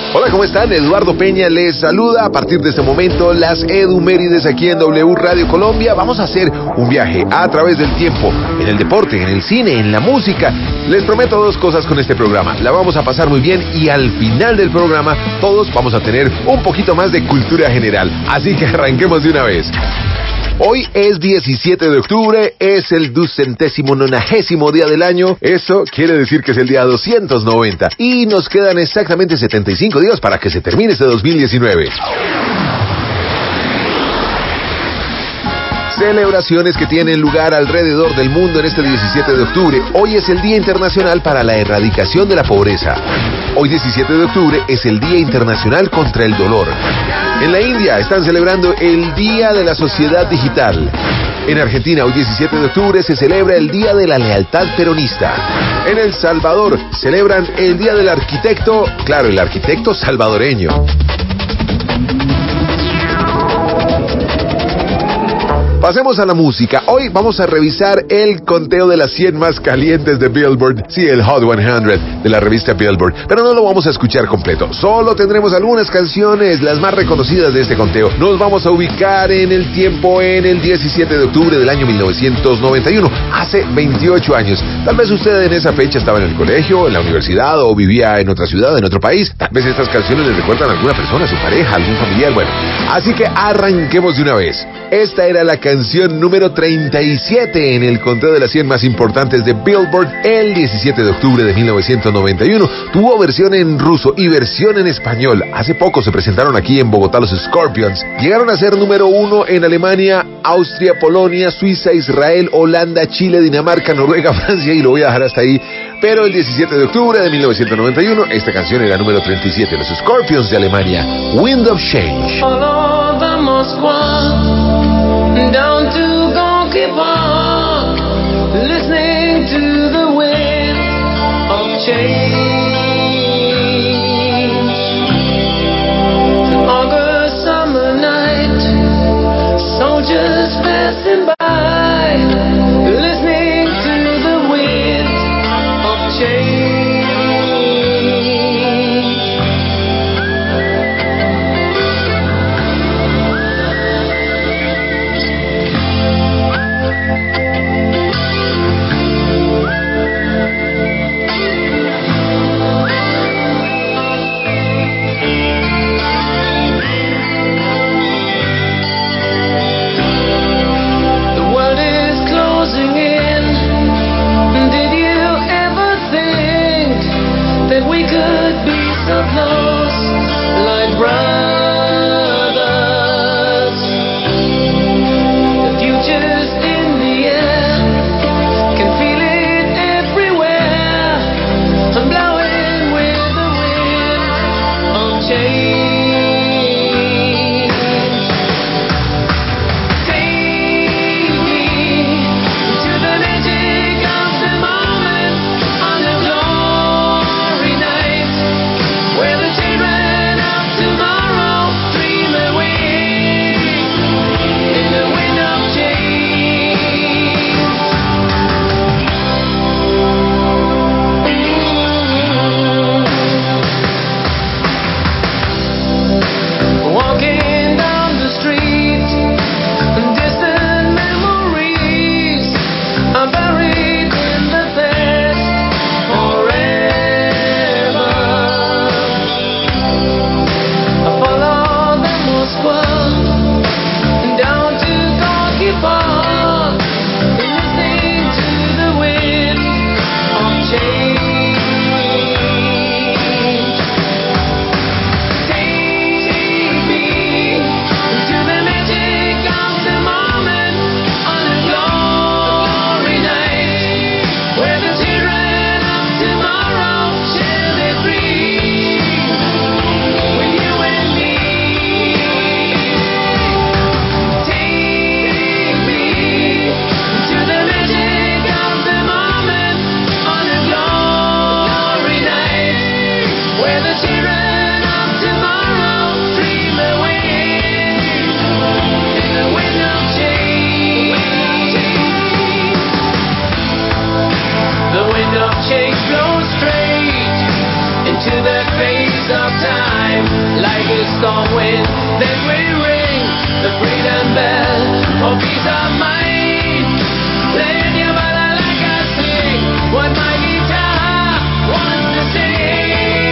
Hola, ¿cómo están? Eduardo Peña les saluda. A partir de este momento, las Edumérides aquí en W Radio Colombia. Vamos a hacer un viaje a través del tiempo, en el deporte, en el cine, en la música. Les prometo dos cosas con este programa. La vamos a pasar muy bien y al final del programa todos vamos a tener un poquito más de cultura general. Así que arranquemos de una vez. Hoy es 17 de octubre, es el 290º día del año. Eso quiere decir que es el día 290. Y nos quedan exactamente 75 días para que se termine este 2019. Celebraciones que tienen lugar alrededor del mundo en este 17 de octubre. Hoy es el Día Internacional para la Erradicación de la Pobreza. Hoy 17 de octubre es el Día Internacional contra el Dolor. En la India están celebrando el Día de la Sociedad Digital. En Argentina, hoy 17 de octubre se celebra el Día de la Lealtad Peronista. En El Salvador celebran el Día del Arquitecto, claro, el arquitecto salvadoreño. Pasemos a la música. Hoy vamos a revisar el conteo de las 100 más calientes de Billboard. Sí, el Hot 100 de la revista Billboard. Pero no lo vamos a escuchar completo. Solo tendremos algunas canciones, las más reconocidas de este conteo. Nos vamos a ubicar en el tiempo en el 17 de octubre del año 1991. Hace 28 años. Tal vez usted en esa fecha estaba en el colegio, en la universidad o vivía en otra ciudad, en otro país. Tal vez estas canciones le recuerdan a alguna persona, a su pareja, a algún familiar. Bueno, así que arranquemos de una vez. Esta era la canción número 37 en el conteo de las 100 más importantes de Billboard el 17 de octubre de 1991. Tuvo versión en ruso y versión en español. Hace poco se presentaron aquí en Bogotá los Scorpions. Llegaron a ser número 1 en Alemania, Austria, Polonia, Suiza, Israel, Holanda, Chile, Dinamarca, Noruega, Francia, y lo voy a dejar hasta ahí. Pero el 17 de octubre de 1991, esta canción era número 37, los Scorpions de Alemania, Wind of Change. Down to Gonky Park, listening to the wind of change. An August summer night, soldiers passing by, listening to the wind of change. storm winds. Then we ring the freedom bell for peace of mind. Playing your mother like I sing what my guitar wants to sing.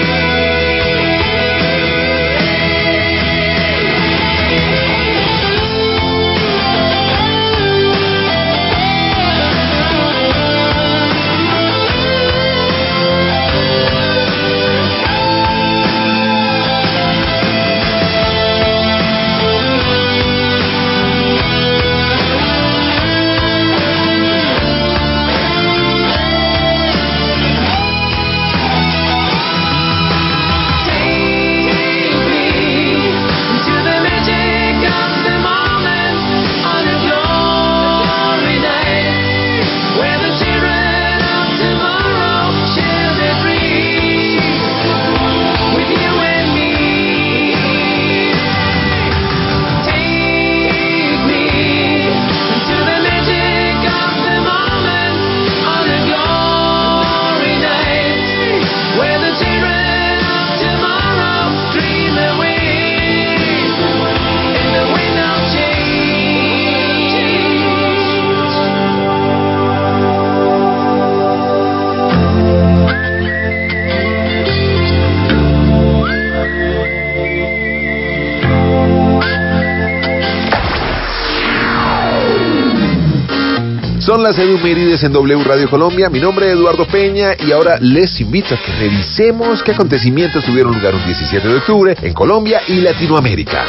Son las efemérides en W Radio Colombia. Mi nombre es Eduardo Peña y ahora les invito a que revisemos qué acontecimientos tuvieron lugar un 17 de octubre en Colombia y Latinoamérica.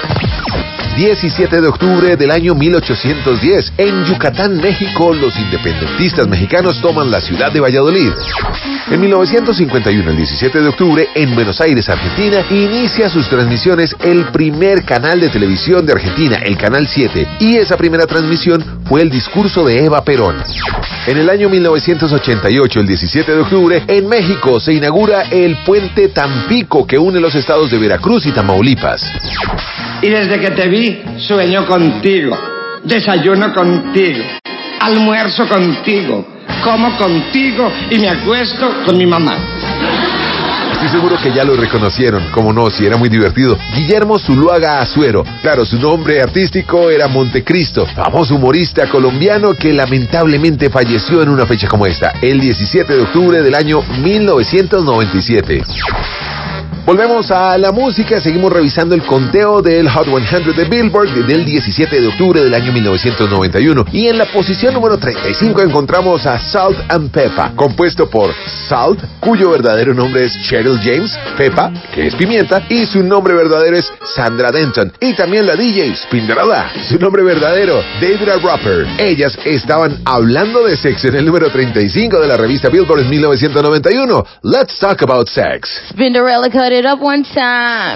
17 de octubre del año 1810. En Yucatán, México, los independentistas mexicanos toman la ciudad de Valladolid. En 1951, el 17 de octubre, en Buenos Aires, Argentina, inicia sus transmisiones el primer canal de televisión de Argentina, el Canal 7, y esa primera transmisión fue el discurso de Eva Perón. En el año 1988, el 17 de octubre, en México se inaugura el puente Tampico que une los estados de Veracruz y Tamaulipas. Y desde que te vi, sueño contigo, desayuno contigo, almuerzo contigo, como contigo y me acuesto con mi mamá. Estoy seguro que ya lo reconocieron, como no, si era muy divertido. Guillermo Zuluaga Azuero. Claro, su nombre artístico era Montecristo, famoso humorista colombiano que lamentablemente falleció en una fecha como esta, el 17 de octubre del año 1997. Volvemos a la música, seguimos revisando el conteo del Hot 100 de Billboard del 17 de octubre del año 1991. Y en la posición número 35 encontramos a Salt and Peppa, compuesto por Salt, cuyo verdadero nombre es Cheryl James, Peppa, que es pimienta, y su nombre verdadero es Sandra Denton. Y también la DJ Spinderella, su nombre verdadero, David Roper. Ellas estaban hablando de sexo en el número 35 de la revista Billboard en 1991. Let's talk about sex. Spinderella cut it up one time.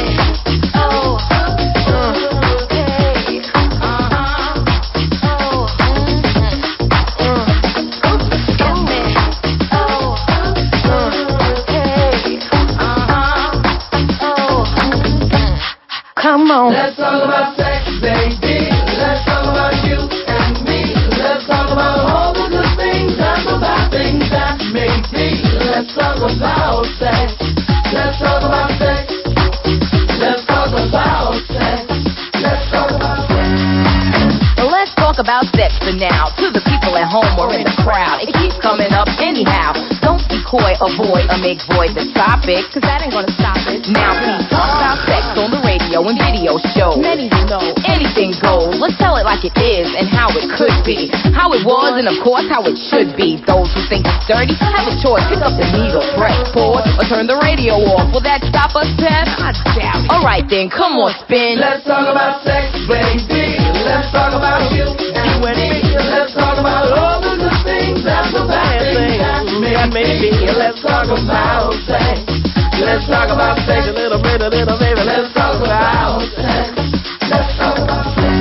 Come on. Let's talk about sex, baby. Let's talk about you and me. Let's talk about all the good things and the bad things that make me. Let's talk about sex. Let's talk about sex. Let's talk about sex. Let's talk about sex. Let's talk about sex for now. To the people at home or in the crowd, it keeps coming up anyhow. Don't be coy, avoid, or make void the topic, cause that ain't gonna stop it. Now please talk about sex on the radio and video shows. Many know anything goes. Let's tell it like it is and how it could be, how it was and of course how it should be. Those who think it's dirty have a choice. Pick up the needle, press pause, or turn the radio off. Will that stop us, Pep? I doubt it. Alright then, come on, spin. Let's talk about sex, baby. Let's talk about you and me. Let's talk about all the good things and the bad things that make me. Let's talk about sex. Let's talk about sex a little bit, baby. Let's talk about sex. Let's talk about sex.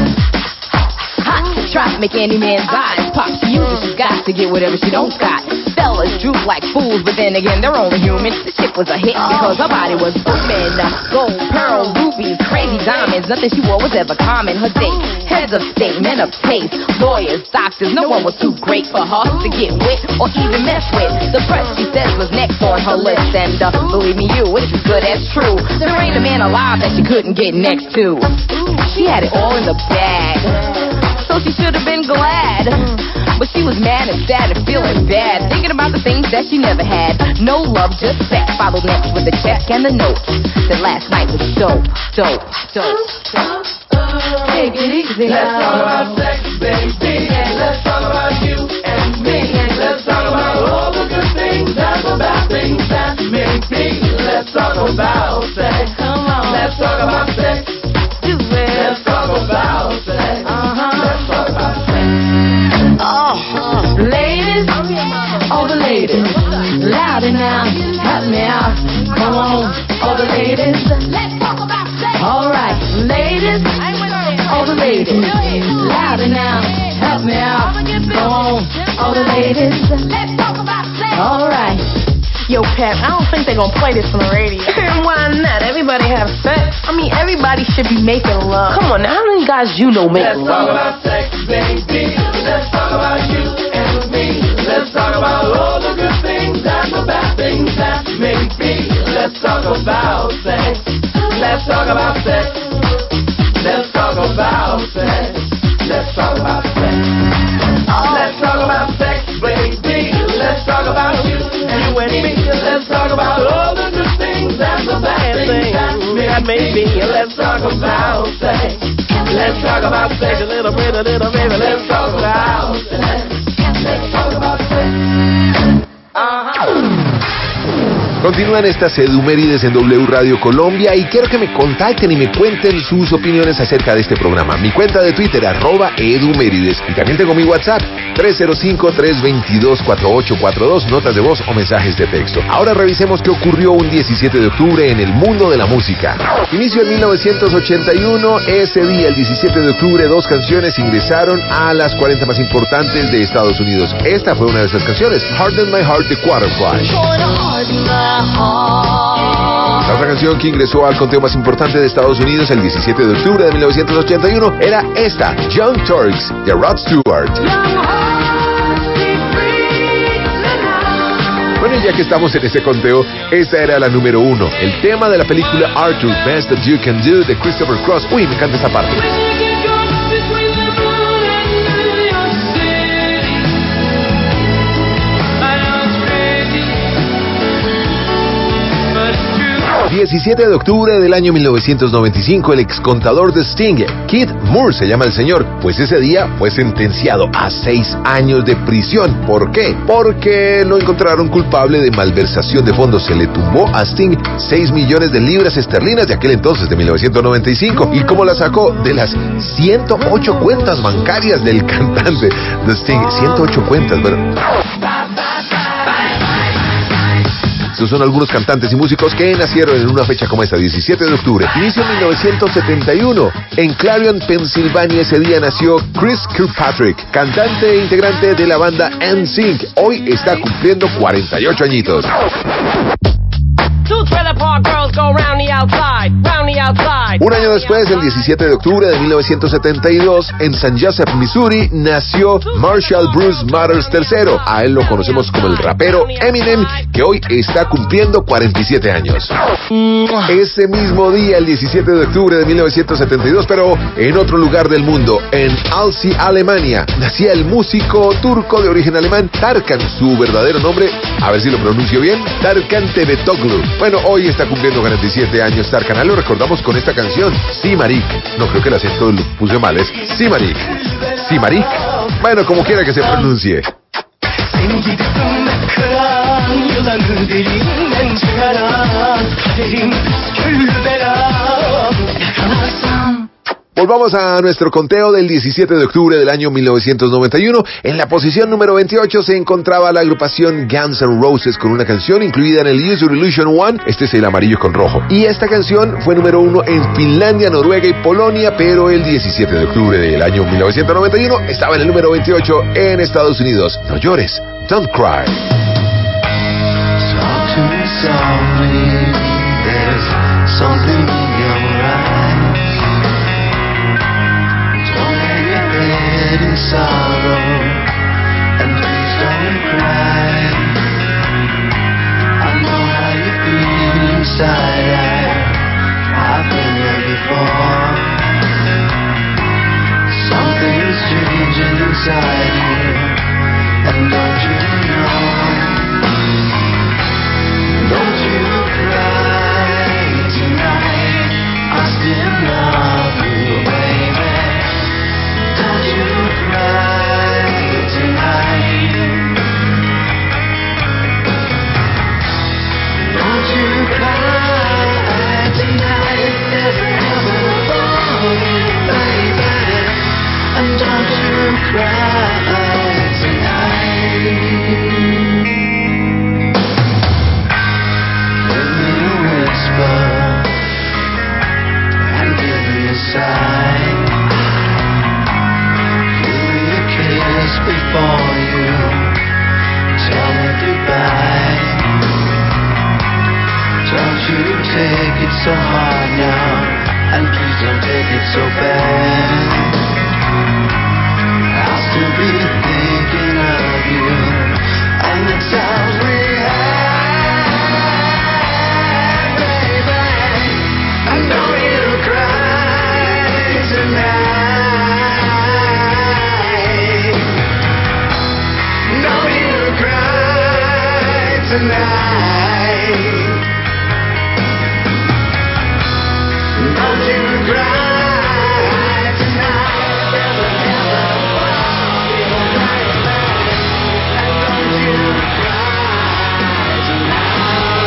Hot to try to make any man's eyes pop. She uses, she's got to get whatever she don't got. Fellas droop like fools, but then again, they're only human. The chick was a hit because her body was booming. Gold, pearl, rubies, crazy diamonds. Nothing she wore was ever common. Her date, heads of state, men of taste, lawyers, doctors. No one was too great for her to get with or even mess with. The press, she says, was next on her list. And believe me, it's as good as true. There ain't a man alive that she couldn't get next to. She had it all in the bag, so she should have been glad. But she was mad and sad and feeling bad, thinking about the things that she never had. No love, just sex. Followed next with the check and the note. That last night was dope. Take it easy. Let's talk about sex, baby. Let's talk about you and me. Let's talk about all the good things and the bad things that make me. Let's talk about sex. Come on. Let's talk about sex. Do it. Let's talk about sex. Let's talk about sex. Ladies, all the ladies, louder now, help me out. Come on, all the ladies. Let's talk about sex. All right, ladies, all the ladies, louder now, help me out. Go on, all the ladies. Let's talk about sex. All right. Yo, Pep, I don't think they're gonna play this on the radio. And why not? Everybody have sex. I mean, everybody should be making love. Come on, now, how many guys you know make Let's love? talk about sex, baby. Let's talk about you and me. Let's talk about all the good things and the bad things that make me. Let's talk about sex. Let's talk about sex. Let's talk about sex. Let's talk about sex. Let's talk about sex, baby. Let's talk about you and me. Let's talk about all the good things and the bad things that make me. Let's talk about sex. Let's talk about sex a little bit, baby. Let's talk about sex. Let's talk about sex. Continúan estas edumérides en W Radio Colombia y quiero que me contacten y me cuenten sus opiniones acerca de este programa. Mi cuenta de Twitter, @edumérides. Y también tengo mi WhatsApp, 305-322-4842, notas de voz o mensajes de texto. Ahora revisemos qué ocurrió un 17 de octubre en el mundo de la música. Inicio en 1981. Ese día, el 17 de octubre, dos canciones ingresaron a las 40 más importantes de Estados Unidos. Esta fue una de esas canciones, Harden My Heart de Quarterflash. La otra canción que ingresó al conteo más importante de Estados Unidos el 17 de octubre de 1981 era esta, Young Turks de Rod Stewart. Bueno, y ya que estamos en este conteo, esta era la número 1, el tema de la película Arthur, Best That You Can Do de Christopher Cross. Uy, me encanta esta parte. 17 de octubre del año 1995, el excontador de Sting, Keith Moore se llama el señor, pues ese día fue sentenciado a 6 años de prisión. ¿Por qué? Porque lo encontraron culpable de malversación de fondos. Se le tumbó a Sting 6 millones de libras esterlinas de aquel entonces, de 1995. ¿Y cómo la sacó? De las 108 cuentas bancarias del cantante de Sting. 108 cuentas, pero... Estos son algunos cantantes y músicos que nacieron en una fecha como esta, 17 de octubre. Inicio 1971. En Clarion, Pensilvania, ese día nació Chris Kirkpatrick, cantante e integrante de la banda NSYNC. Hoy está cumpliendo 48 añitos. Un año después, el 17 de octubre de 1972, en San Joseph, Missouri, nació Marshall Bruce Mathers III. A él lo conocemos como el rapero Eminem, que hoy está cumpliendo 47 años. Ese mismo día, el 17 de octubre de 1972, pero en otro lugar del mundo, en Alzey, Alemania, nacía el músico turco de origen alemán, Tarkan. Su verdadero nombre, a ver si lo pronuncio bien, Tarkan Tebetoglu. Bueno, hoy está cumpliendo 47 años Tarkan. Lo recordamos con esta canción, Simarik. No, creo que el acento lo puse mal, es Simarik. Simarik. Bueno, como quiera que se pronuncie. Volvamos a nuestro conteo del 17 de octubre del año 1991. En la posición número 28 se encontraba la agrupación Guns N' Roses con una canción incluida en el Use Your Illusion 1. Este es el amarillo con rojo. Y esta canción fue número 1 en Finlandia, Noruega y Polonia, pero el 17 de octubre del año 1991 estaba en el número 28 en Estados Unidos. No llores, Don't Cry. Talk to me softly, there's something in your eyes. Don't hang your head in sorrow, and please don't cry. I know how you feel inside, I've been there before. Something's changing inside you, and don't you know? Don't you cry tonight, I still love you, baby. Don't you cry tonight. Don't you cry tonight, there's heaven for you, baby. And don't you cry tonight. And give me a sign. Give me a kiss before you tell me goodbye. Don't you take it so hard now, and please don't take it so bad. I'll still be thinking of you and the times we had. Tonight, don't you cry tonight. There's a heaven for you, baby. And don't you cry tonight.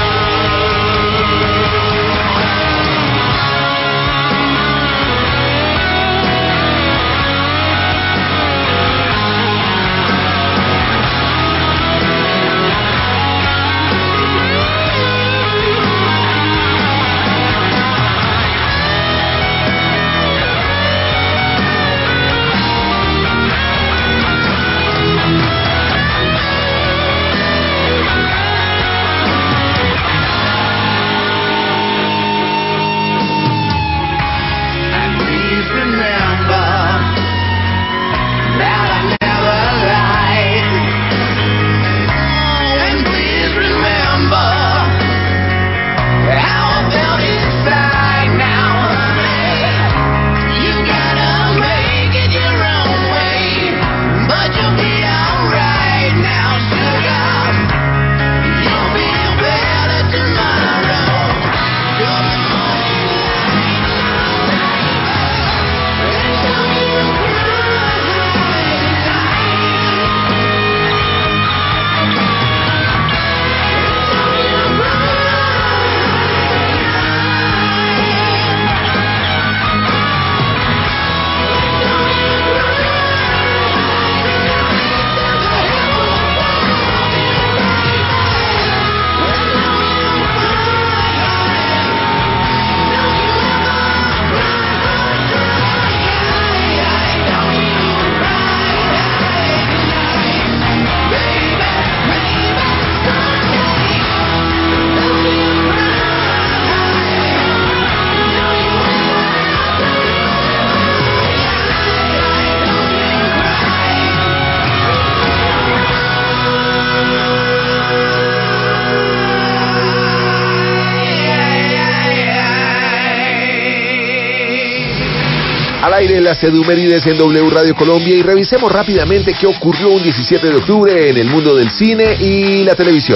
Al aire las Edumérides en W Radio Colombia y revisemos rápidamente qué ocurrió un 17 de octubre en el mundo del cine y la televisión.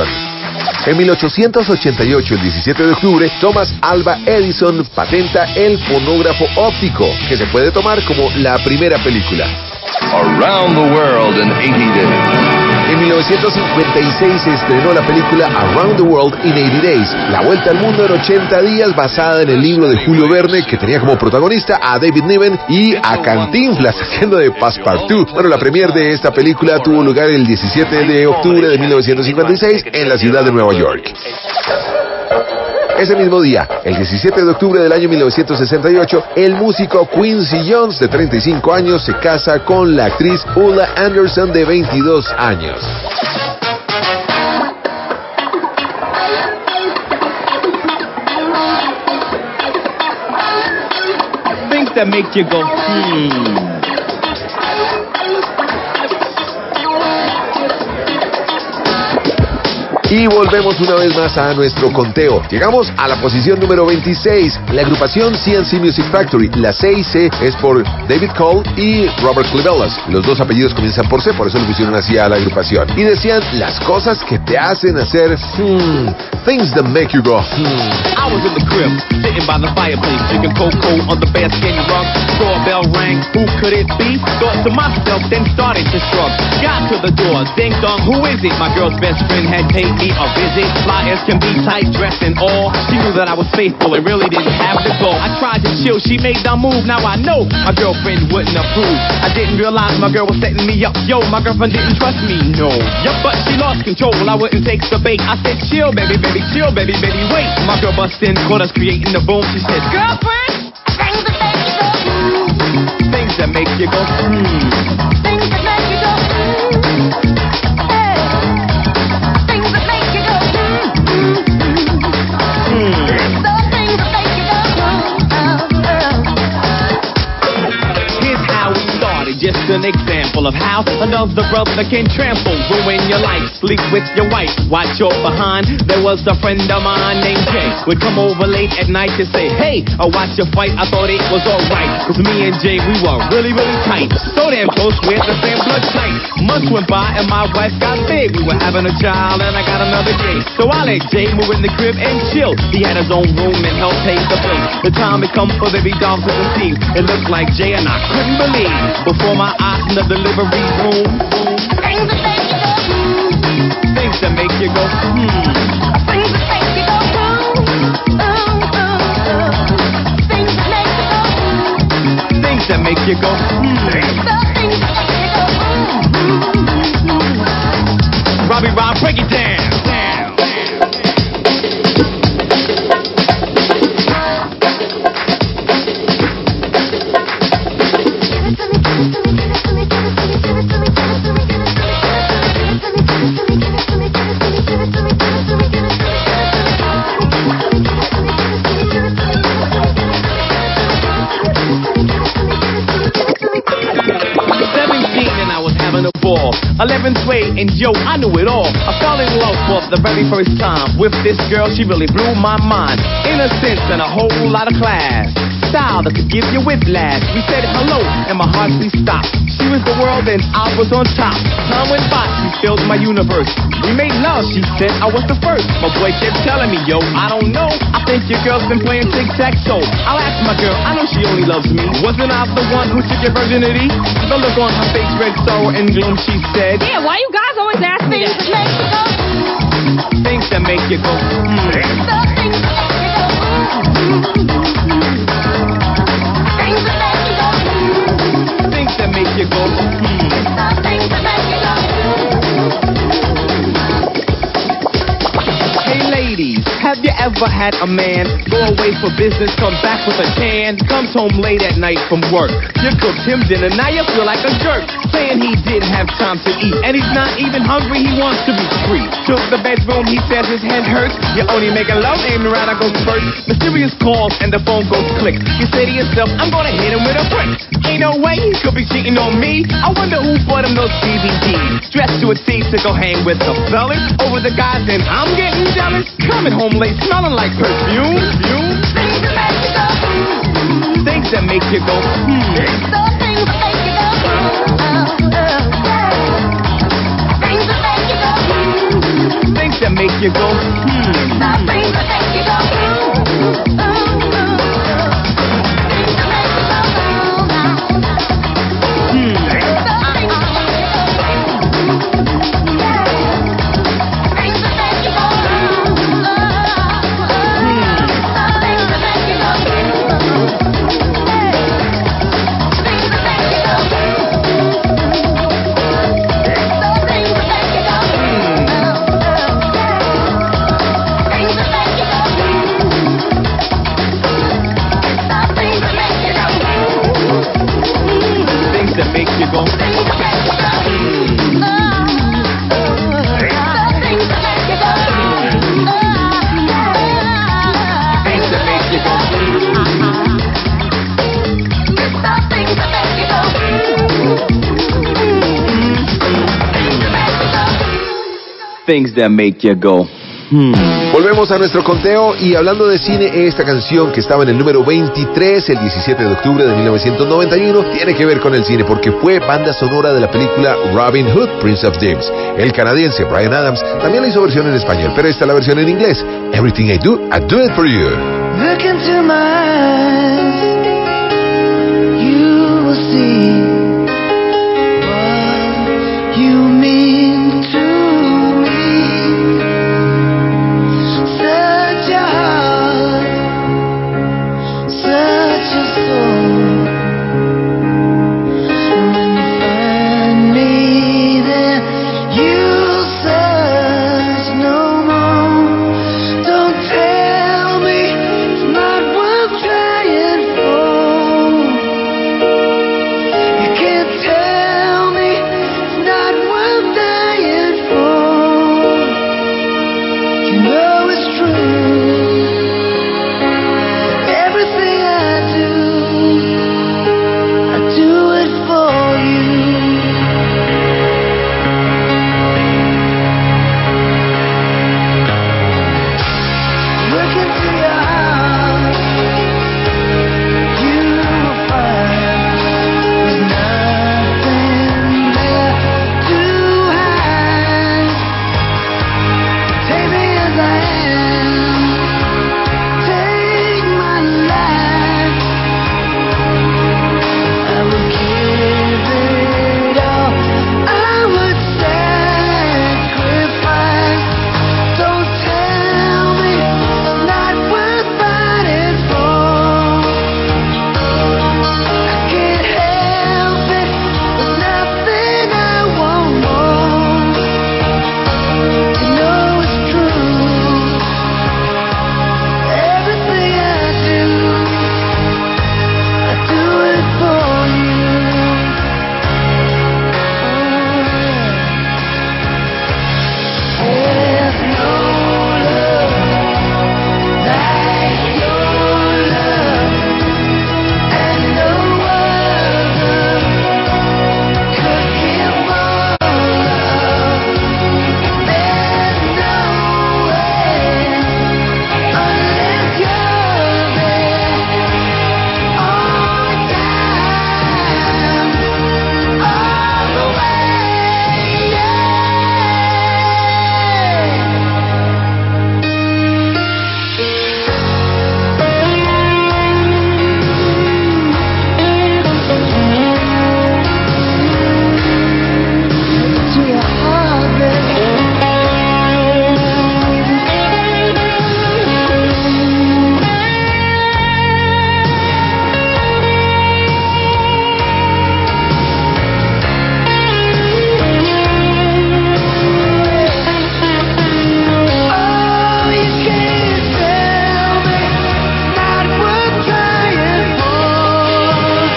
En 1888, el 17 de octubre, Thomas Alva Edison patenta el fonógrafo óptico, que se puede tomar como la primera película. Around the World in 80 Days. En 1956 se estrenó la película Around the World in 80 Days, La Vuelta al Mundo en 80 días, basada en el libro de Julio Verne, que tenía como protagonista a David Niven y a Cantinflas haciendo de Passepartout. Bueno, la premier de esta película tuvo lugar el 17 de octubre de 1956 en la ciudad de Nueva York. Ese mismo día, el 17 de octubre del año 1968, el músico Quincy Jones, de 35 años, se casa con la actriz Ulla Anderson, de 22 años. Things that make you go, Y volvemos una vez más a nuestro conteo. Llegamos a la posición número 26. La agrupación CNC Music Factory. La C y C es por David Cole y Robert Clivellas. Los dos apellidos comienzan por C, por eso le pusieron así a la agrupación. Y decían las cosas que te hacen hacer things that make you go I was in the crib, sitting by the fireplace, drinking cocoa on the bearskin rug. Doorbell rang, who could it be? Thought to myself, then started to shrug. Got to the door, ding dong, who is it? My girl's best friend had paid me a visit. Flyers can be tight dressed and all. She knew that I was faithful and really didn't have to go. I tried to chill, she made the move. Now I know my girlfriend wouldn't approve. I didn't realize my girl was setting me up. Yo, my girlfriend didn't trust me, no. Yup, but she lost control. I wouldn't take the bait. I said, chill, baby, baby, chill, baby, baby, wait. My girl bust in, caught us creating the boom. She said, girlfriend, things that make you go, Things that make you go, hey. Things that make you go, The things that make you go, Here's how we started, just an example of how another brother can trample, ruin your life, sleep with your wife, watch your behind. There was a friend of mine named Jay, would come over late at night to say, hey, I watch your fight, I thought it was alright, cause me and Jay, we were really, really tight, so damn close, we had the same blood type. Months went by and my wife got big, we were having a child and I got another Jay, so I let Jay move in the crib and chill. He had his own room and helped pay the bills. The time had come for baby doll to conceive. It looked like Jay and I couldn't believe, before my eyes in the delivery room, things that make you go, things that make you go, things that make you go, things that make you go, things that make you go, The things that make you go, Robbie Rob, break it down. And I was having a ball. 11th grade, and yo, I knew it all. I fell in love for the very first time with this girl. She really blew my mind. Innocence and a whole lot of class. Style that could give you whiplash. We said hello, and my heart we stopped. She was the world, and I was on top. Time went by, she filled my universe. We made love, she said I was the first. My boy kept telling me, yo, I don't know. I think your girl's been playing tic-tac-toe. I'll ask my girl, I know she only loves me. Wasn't I the one who took your virginity? The look on her face, red sorrow and gloom, she said, Yeah, why you guys always ask me things that? that make you go, things that make you go, The things that make you go, things that make you go, things that make you go, The things that make you go. Hey ladies, have you ever had a man go away for business, come back with a tan, comes home late at night from work? You cooked him dinner, now you feel like a jerk, saying he didn't have time to eat, and he's not even hungry, he wants to be free. Took the bedroom, he says his head hurts, you're only making love, aiming around, I go first. Mysterious calls and the phone goes click. You say to yourself, I'm gonna hit him with a brick. Ain't no way he could be cheating on me. I wonder who bought him those DVDs. Dressed to a T to go hang with the fellas over the guys, and I'm getting jealous. Coming home late, smelling like perfume. Things that make you go, Things that make you go, The things that make you go, Things that make you go, things that make you go, The things that make you go, Things that make you go, things that make you go, Volvemos a nuestro conteo y hablando de cine, esta canción que estaba en el número 23 el 17 de octubre de 1991 tiene que ver con el cine porque fue banda sonora de la película Robin Hood, Prince of Thieves. El canadiense Bryan Adams también la hizo versión en español, pero esta es la versión en inglés. Everything I do it for you. Look into my eyes, you will see what you mean to me. Such a heart, such a soul. And when you find me there, you'll search no more. Don't tell me it's not worth trying for. You can't tell me it's not worth dying for. You know it's true. Everything I do it for you. Look into your heart, you will find there's nothing there to hide. Take me as I am, take my life. I would give it all, I would sacrifice. Don't tell me it's not worth fighting for. I can't help it, there's nothing I want more. You know it's true. Everything I do it for you. There's no love like your love, and no other could give more love. There's no way unless you're there all time, all the way. To your heart, oh, you can't tell me not worth trying for.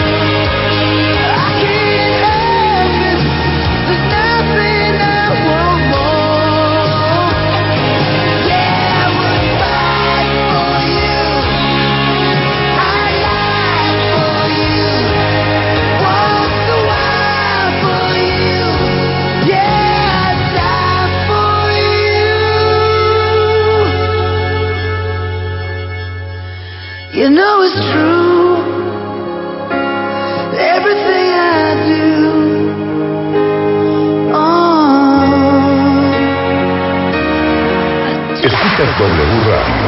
I can't help it, there's nothing I want more. Yeah, I would fight for you, I'd lie for you, walk the wild for you. Yeah, I'd die for you. You know it's true. Everything I do. Escuchas W Radio.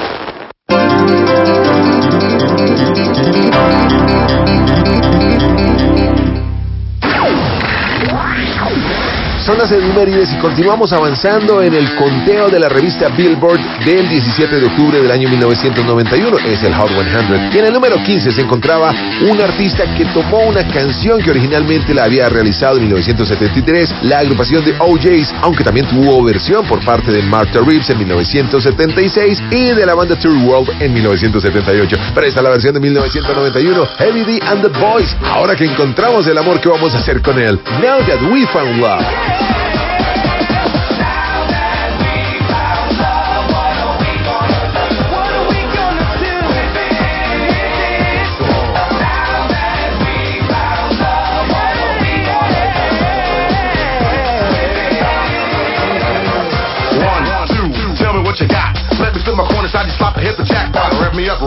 Son las efemérides y continuamos avanzando en el conteo de la revista Billboard del 17 de octubre del año 1991. Es el Hot 100. Y en el número 15 se encontraba un artista que tomó una canción que originalmente la había realizado en 1973, la agrupación de OJs, aunque también tuvo versión por parte de Martha Reeves en 1976 y de la banda Tour World en 1978. Pero esta es la versión de 1991, Heavy D and the Boys. Ahora que encontramos el amor, ¿qué vamos a hacer con él? Now that we found love.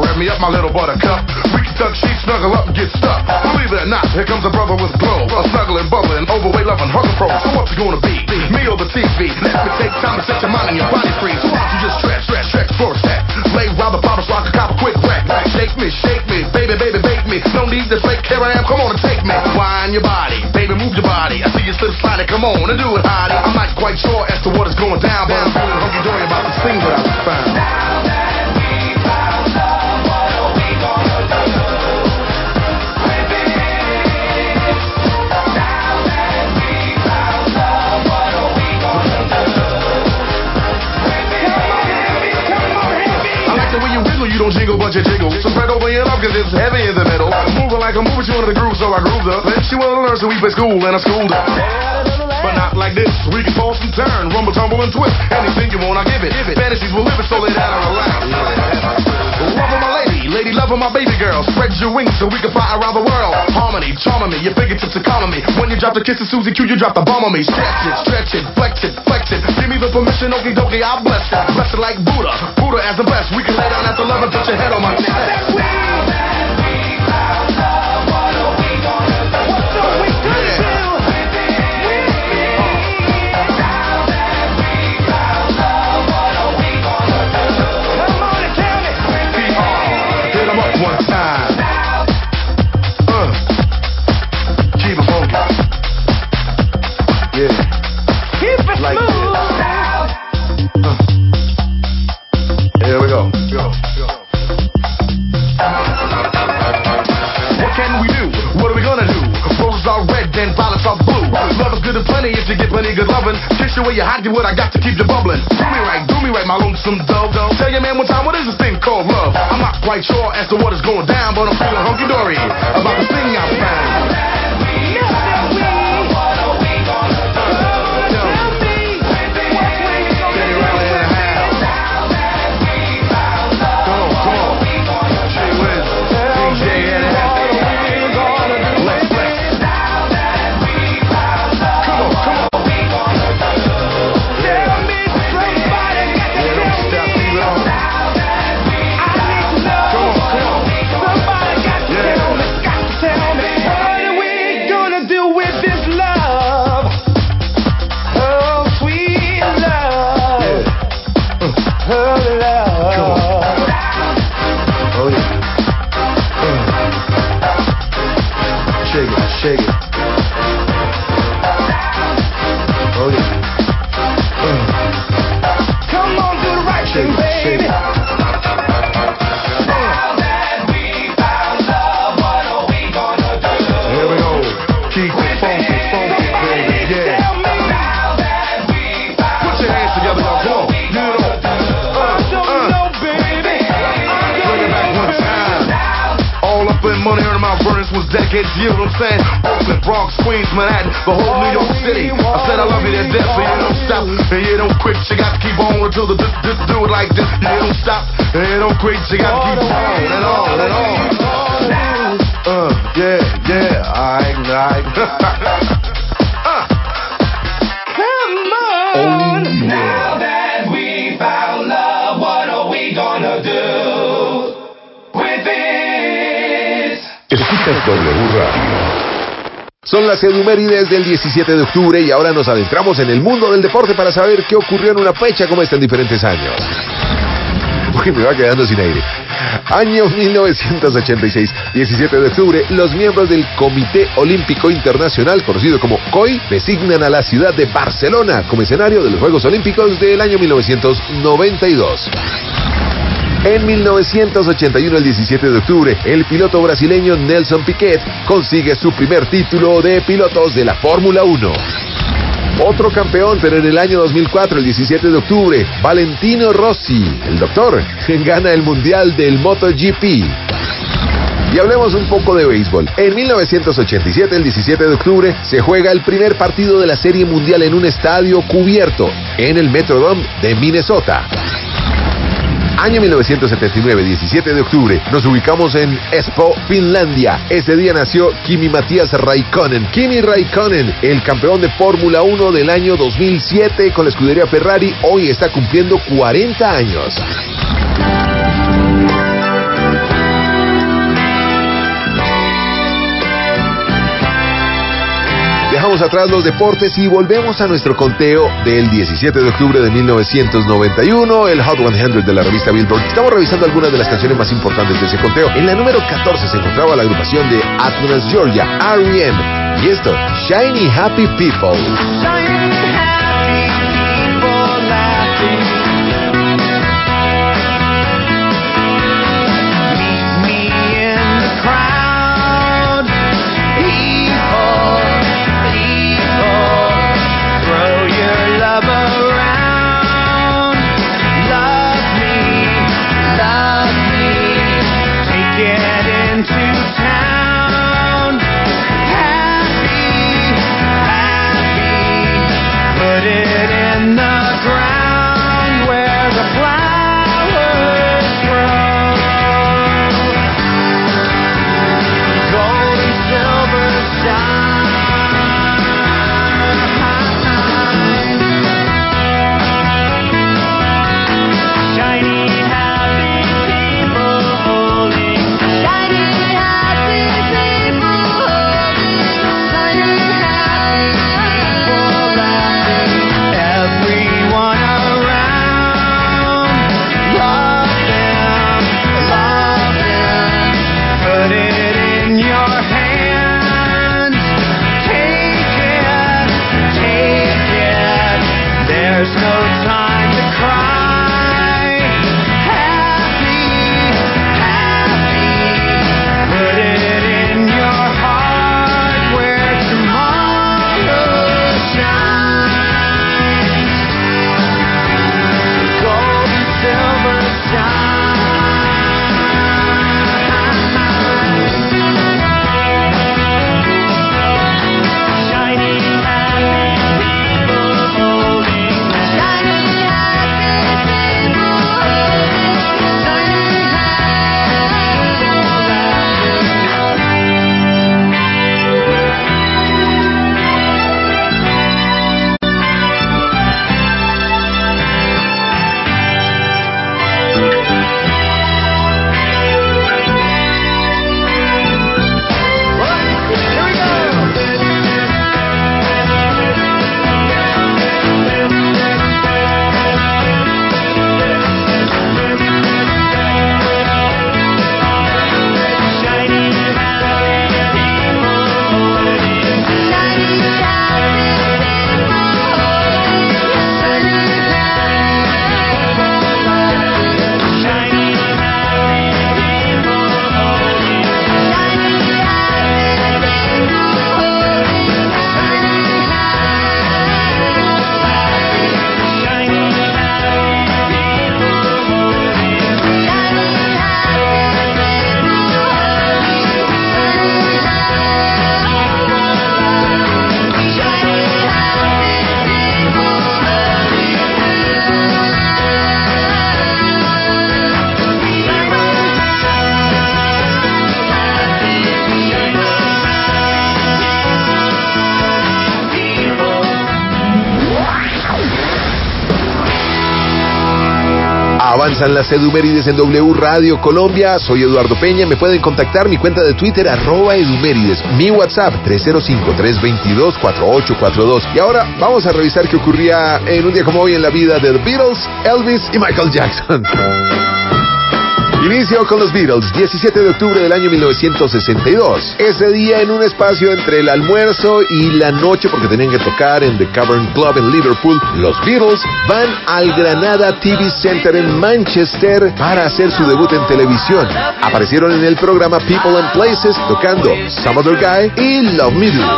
rev me up, my little buttercup. We can tuck sheets, snuggle up, and get stuck. Believe it or not, here comes a brother with glow. A snuggling, bubbling, overweight, loving, hugging pro. So what's it gonna be? Me or the TV? Let me take time to set your mind and your body free. So why don't you just stretch for a sec. Lay round the bottle so I can cop a quick wreck. Shake me, baby, bake me. No need to fake, here I am, come on and take me. Wind your body, baby, move your body. I see you slip sliding, come on and do it, hottie. I'm not quite sure as to what is going down, but I'm feeling hunky-dory about this thing that I just found. Now that we found love, what are we gonna do with it? Now that we found love, what are we gonna do with it? Come on, heavy. I like the way you wiggle, you don't jingle, but you jiggle. So spread over your love, cause it's heavy in the middle. Moving like I'm moving, you into the groove, so I grooved her. Then she wanted to learn, so we play school, and I schooled her. But not like this, we can toss and turn, rumble, tumble, and twist. Anything you want, I give it. Fantasies will live it, so lay down and relax. Loving my lady, loving my baby girl. Spread your wings so we can fly around the world. Harmony, charming me, your fingertips are calming me. When you drop the kiss of Susie Q, you drop the bomb on me. Stretch it, flex it. Give me the permission, okie dokie, I'll bless it. Bless it like Buddha as the best. We can lay down after love and put your head on my chest. If you get plenty good lovin', kiss you where you're hot, get what I got to keep you bubbling. Do me right, my lonesome dove. Tell your man one time, what is this thing called love? I'm not quite sure as to what is going down, but I'm feeling hunky-dory about the thing I found. Shake it. Oh yeah. Come on, do the right thing, baby. Now that we found love, what are we gonna do? Here we go. Keep it funky, baby. Yeah. Now that we found put your hands together, y'all. Come on. Get it on. Baby. Bring it back one time. All up in money, earning my burners was dedicated to you. You know what I'm saying? Brooklyn, Bronx, Queens, Manhattan, the whole New York City. I said I love you to death, so you don't stop and you don't quit. You got to keep on until the do it like this. You don't stop and you don't quit. You got to keep on and on and on. Yeah, alright. Come on. Now that we found love, what are we gonna do with it? Escuchas W Radio. Son las efemérides del 17 de octubre y ahora nos adentramos en el mundo del deporte para saber qué ocurrió en una fecha como esta en diferentes años. Uy, me va quedando sin aire. Año 1986, 17 de octubre, los miembros del Comité Olímpico Internacional, conocido como COI, designan a la ciudad de Barcelona como escenario de los Juegos Olímpicos del año 1992. En 1981, el 17 de octubre, el piloto brasileño Nelson Piquet consigue su primer título de pilotos de la Fórmula 1. Otro campeón, pero en el año 2004, el 17 de octubre, Valentino Rossi, el doctor, gana el Mundial del MotoGP. Y hablemos un poco de béisbol. En 1987, el 17 de octubre, se juega el primer partido de la Serie Mundial en un estadio cubierto, en el Metrodome de Minnesota. Año 1979, 17 de octubre, nos ubicamos en Espoo, Finlandia. Ese día nació Kimi Matías Raikkonen. Kimi Raikkonen, el campeón de Fórmula 1 del año 2007 con la escudería Ferrari, hoy está cumpliendo 40 años. Dejamos atrás los deportes y volvemos a nuestro conteo del 17 de octubre de 1991, el Hot 100 de la revista Billboard. Estamos revisando algunas de las canciones más importantes de ese conteo. En la número 14 se encontraba la agrupación de Athens, Georgia, R.E.M. Y esto, Shiny Happy People. Avanzan las Edumérides en W Radio Colombia. Soy Eduardo Peña. Me pueden contactar mi cuenta de Twitter @Edumérides. Mi WhatsApp 305-322-4842. Y ahora vamos a revisar qué ocurría en un día como hoy en la vida de The Beatles, Elvis y Michael Jackson. Inicio con los Beatles, 17 de octubre del año 1962. Ese día, en un espacio entre el almuerzo y la noche, porque tenían que tocar en The Cavern Club en Liverpool, los Beatles van al Granada TV Center en Manchester para hacer su debut en televisión. Aparecieron en el programa People and Places tocando Some Other Guy y Love Me Do.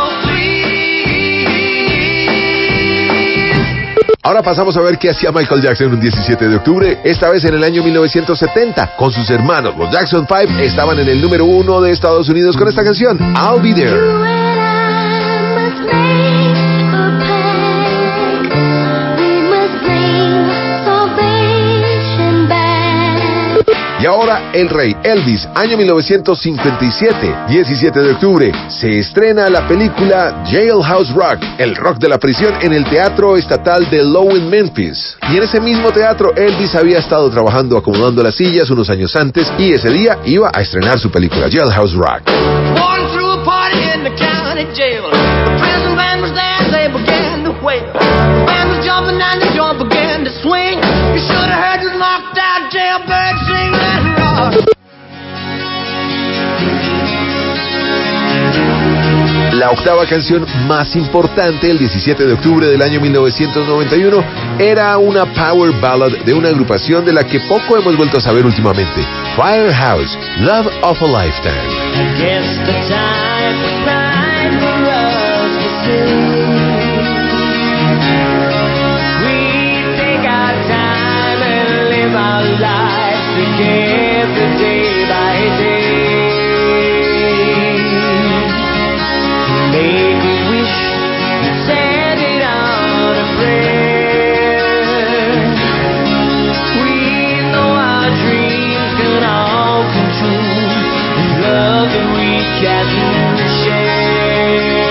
Ahora pasamos a ver qué hacía Michael Jackson un 17 de octubre, esta vez en el año 1970. Con sus hermanos, los Jackson 5, estaban en el número 1 de Estados Unidos con esta canción, I'll Be There. Y ahora el rey, Elvis, año 1957, 17 de octubre, se estrena la película Jailhouse Rock, el rock de la prisión, en el Teatro Estatal de Lowell, Memphis. Y en ese mismo teatro, Elvis había estado trabajando acomodando las sillas unos años antes y ese día iba a estrenar su película Jailhouse Rock. octava canción más importante el 17 de octubre del año 1991 era una power ballad de una agrupación de la que poco hemos vuelto a saber últimamente. Firehouse, Love of a Lifetime. I guess the time is right for us to sing. We take our time and live our lives together day by day. Make a wish, send it on a prayer. We know our dreams can all come true. Love that we can share.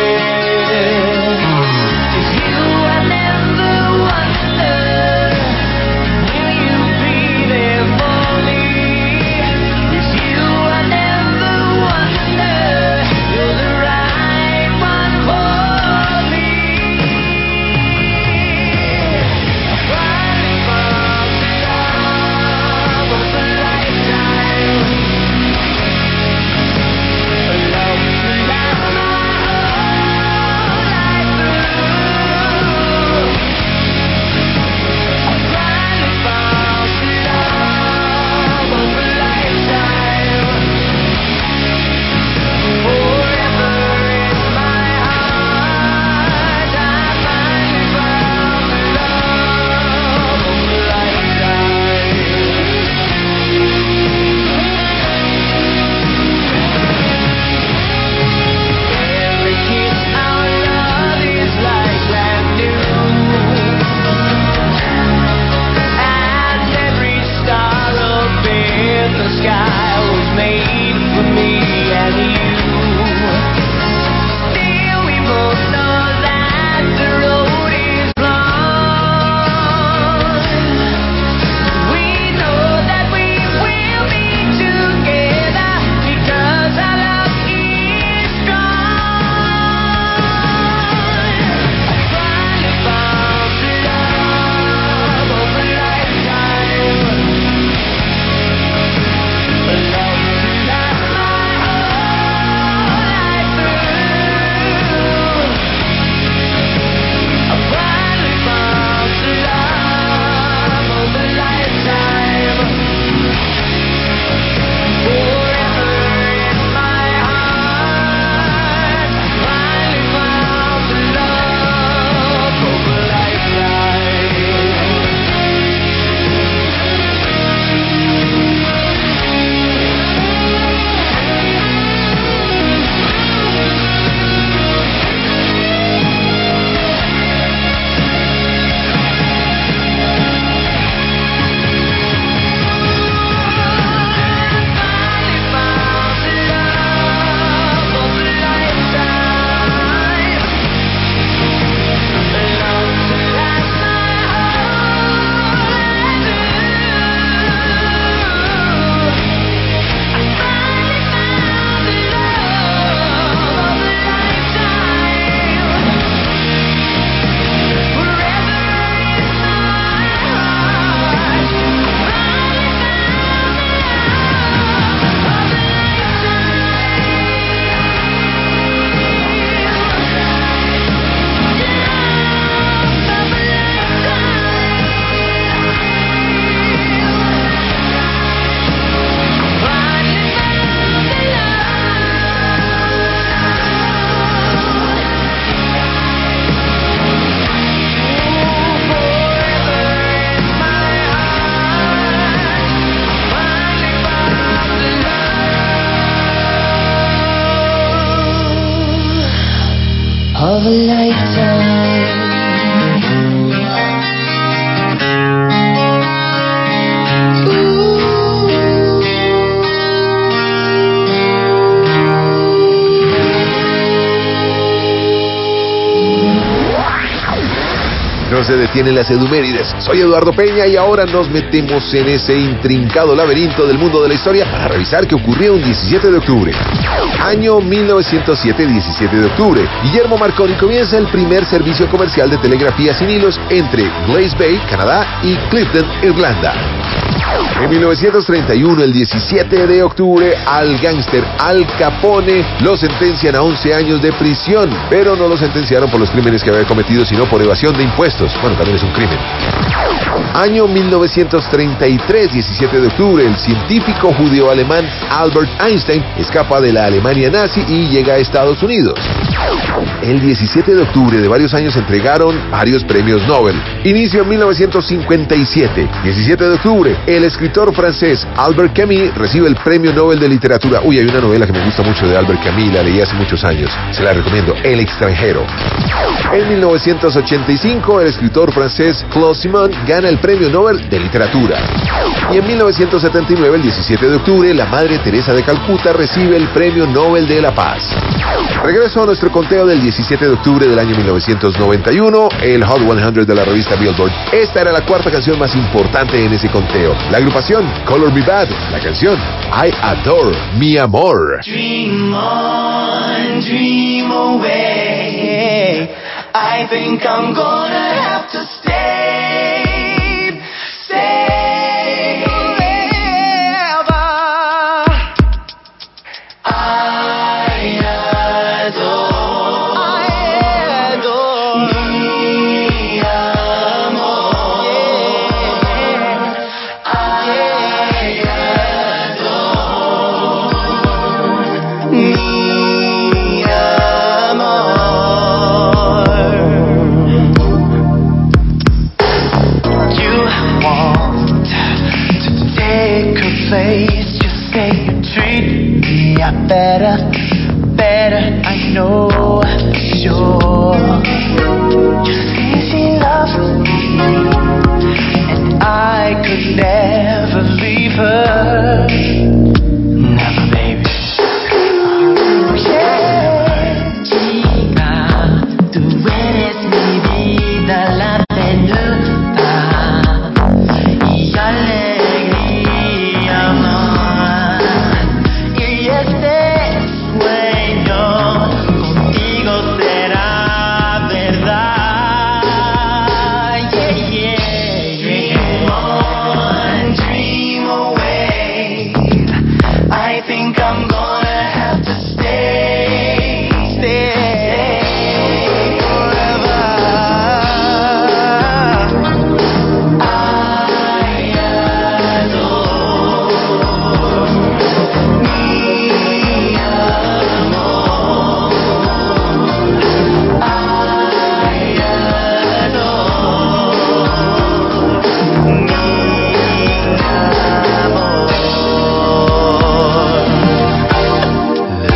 'Cause you, I never wonder, will you be there for me? 'Cause you, I never wonder, you're the right one for me. I finally found the love of a lifetime. A love to last my whole life through. I finally found the love of a lifetime. Forever in my heart, I finally found the love of a lifetime. Every kiss, our love is like brand new. And every star up in the sky was made for me and you. Still we both know that the road is long. We know that we will be together because our love is strong. I finally found the love of a lifetime. A love to last my whole life through. I finally found the love of a lifetime. Forever in my heart, I finally found the love of a lifetime. Of a lifetime. No se detienen las Edumérides. Soy Eduardo Peña y ahora nos metemos en ese intrincado laberinto del mundo de la historia para revisar qué ocurrió un 17 de octubre. Año 1907, 17 de octubre. Guillermo Marconi comienza el primer servicio comercial de telegrafía sin hilos entre Glace Bay, Canadá, y Clifton, Irlanda. En 1931, el 17 de octubre, al gángster Al Capone lo sentencian a 11 años de prisión, pero no lo sentenciaron por los crímenes que había cometido, sino por evasión de impuestos. Bueno, también es un crimen. Año 1933, 17 de octubre, el científico judío-alemán Albert Einstein escapa de la Alemania nazi y llega a Estados Unidos. El 17 de octubre de varios años se entregaron varios premios Nobel. Inicio en 1957. 17 de octubre, el escritor francés Albert Camus recibe el Premio Nobel de Literatura. Uy, hay una novela que me gusta mucho de Albert Camus, la leí hace muchos años. Se la recomiendo, El extranjero. En 1985, el escritor francés Claude Simon gana el Premio Nobel de Literatura. Y en 1979, el 17 de octubre, la Madre Teresa de Calcuta recibe el Premio Nobel de la Paz. Regreso a nuestro conteo del 17 de octubre del año 1991, el Hot 100 de la revista Billboard. Esta era la cuarta canción más importante en ese conteo. La agrupación Color Me Bad, la canción I Adore Mi Amor. Dream on, dream away. I think I'm gonna have to stay, stay forever. I adore mi amor. I adore mi amor. You want to take a place, you say you treat me better, better, I know, sure. You say she loves me, and I could never leave her. Never, baby. Chica, tú eres mi vida, la menuda y alegría, amor. Y este sueño contigo será verdad. Yeah, yeah, yeah. Dream on, dream away. I think I'm gonna have to stay, stay forever. I adore mi amor. I adore mi amor.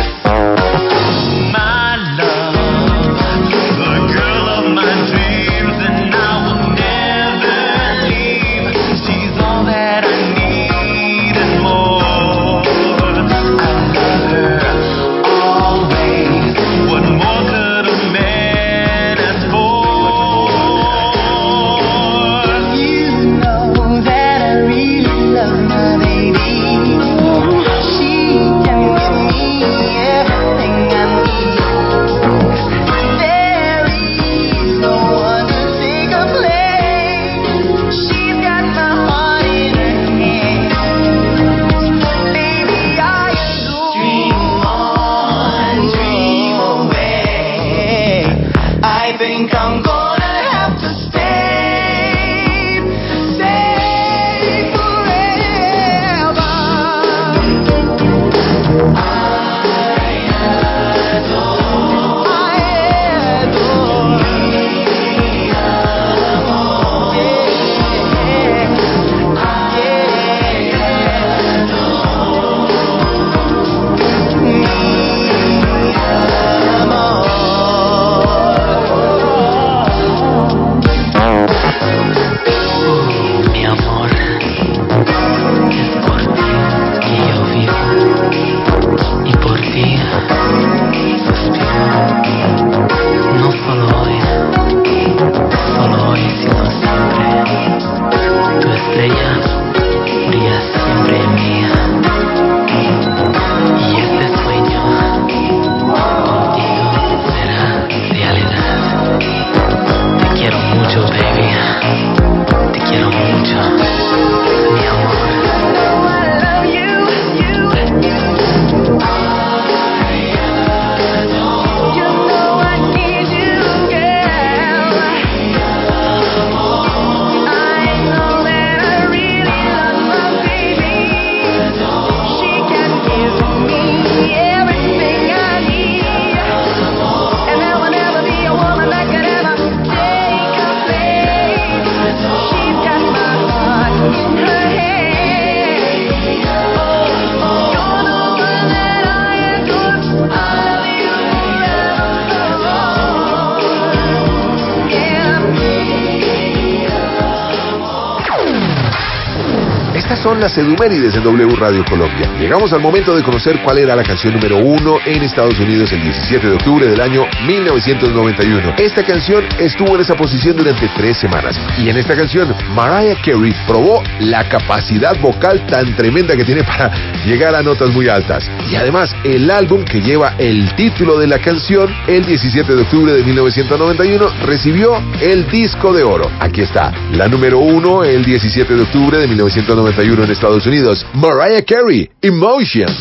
son las Edumérides en W Radio Colombia. Llegamos al momento de conocer cuál era la canción número 1 en Estados Unidos el 17 de octubre del año 1991. Esta canción estuvo en esa posición durante 3 semanas. Y en esta canción, Mariah Carey probó la capacidad vocal tan tremenda que tiene para llegar a notas muy altas. Y además, el álbum que lleva el título de la canción, el 17 de octubre de 1991, recibió el disco de oro. Aquí está, la número 1 el 17 de octubre de 1991 en Estados Unidos. Mariah Carey, Emotions.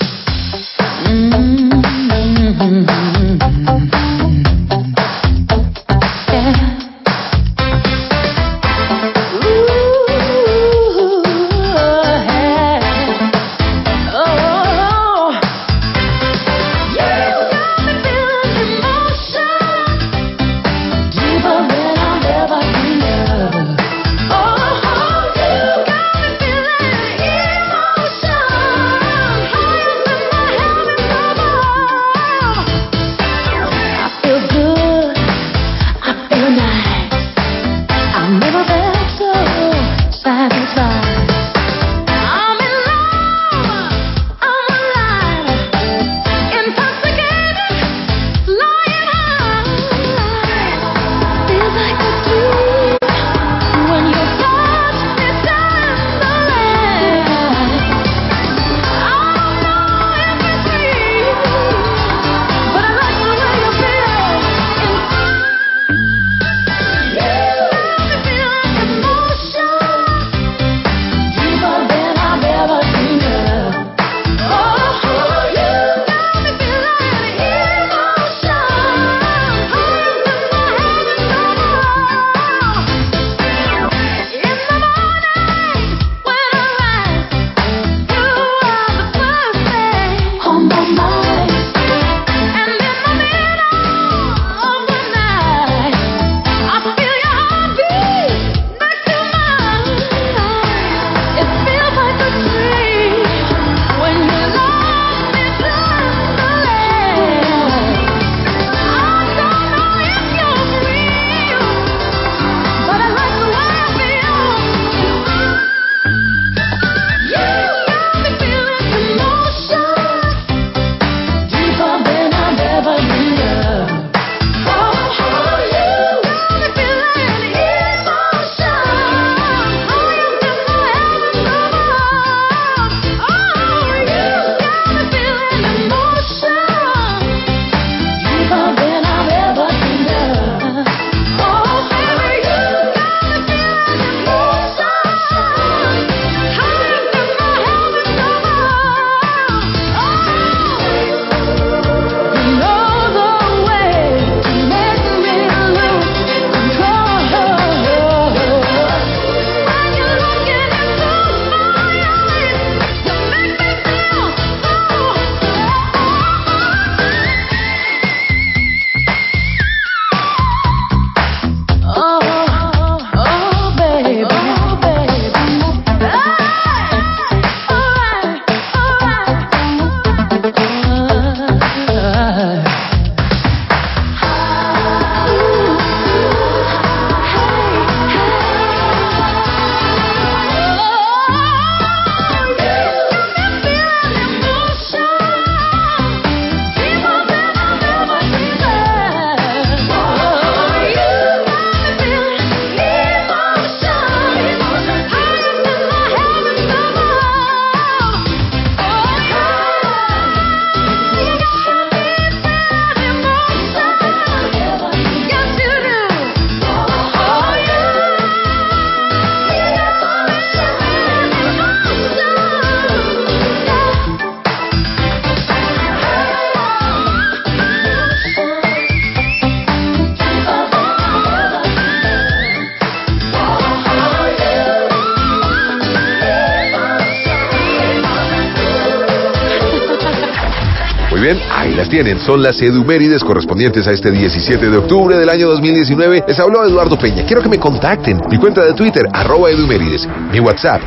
Muy bien, ahí las tienen. Son las Edumérides correspondientes a este 17 de octubre del año 2019. Les habló Eduardo Peña. Quiero que me contacten. Mi cuenta de Twitter, @Edumérides. Mi WhatsApp,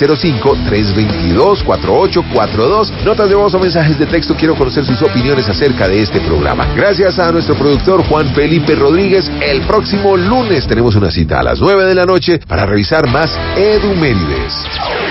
305-322-4842. Notas de voz o mensajes de texto. Quiero conocer sus opiniones acerca de este programa. Gracias a nuestro productor Juan Felipe Rodríguez. El próximo lunes tenemos una cita a las 9 de la noche para revisar más Edumérides.